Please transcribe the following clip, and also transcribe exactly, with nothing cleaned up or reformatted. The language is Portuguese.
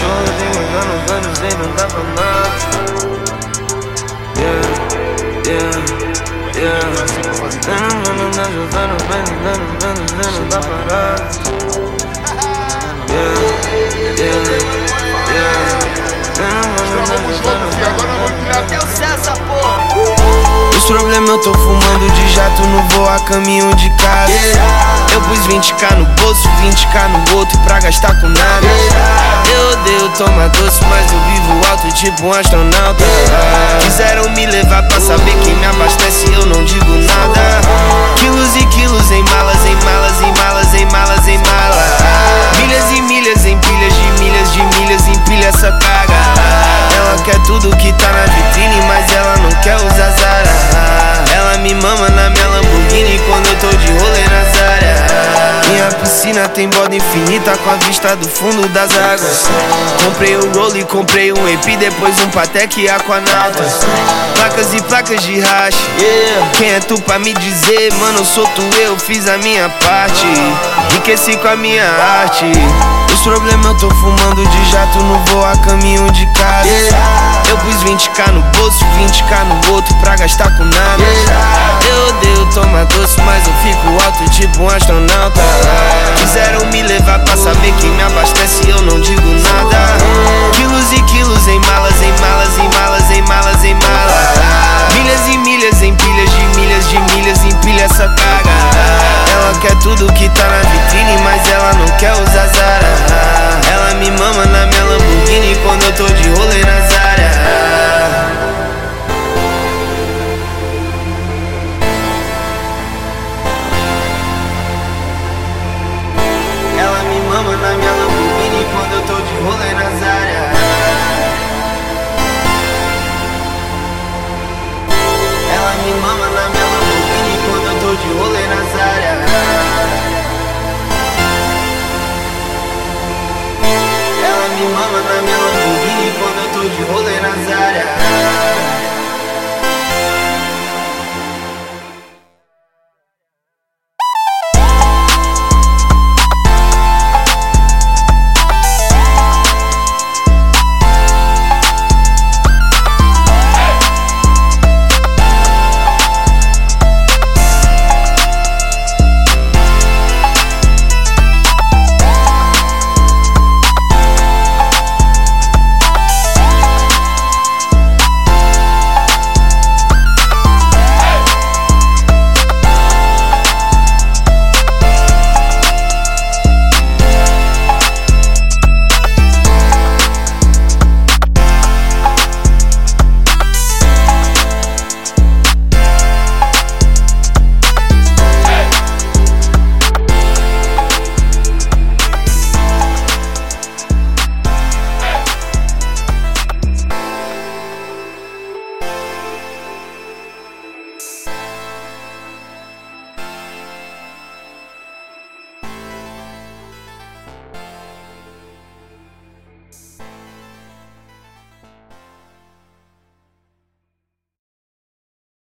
cachorro tem anos, anos e não dá pra nada. Yeah, yeah, yeah. Não dá pra nada. Yeah, yeah, yeah. Os problemas eu tô fumando de jato, não vou a caminho de casa. Eu pus vinte k no bolso, vinte k no outro pra gastar com nada. Eu odeio tomar doce, mas eu vivo alto tipo um astronauta. Quiseram me levar pra saber quem me abastece, eu não digo nada. Quilos e quilos em malas, em malas, em malas, em malas, em malas. Milhas e milhas em pilhas de milhas de milhas, empilha essa carga. Ela quer tudo que tá na vitrine, mas ela não quer usar Zara. Ela me mama na minha Lamborghini quando eu tô de rolê nas áreas. Minha piscina tem borda infinita com a vista do fundo das águas. Comprei o Rolly, comprei um E P, depois um Patek e Aquanautas. Placas e placas de hash, yeah. Quem é tu pra me dizer? Mano, eu sou tu, eu fiz a minha parte. Enriqueci com a minha arte. Os problemas eu tô fumando de jato, não vou a caminho de casa. Yeah. Eu pus vinte k no bolso, vinte k no outro pra gastar com nada. Yeah. Eu odeio tomar doce, mas eu fico alto tipo um astronauta. Quiseram me levar pra saber quem me abastece, eu não digo nada.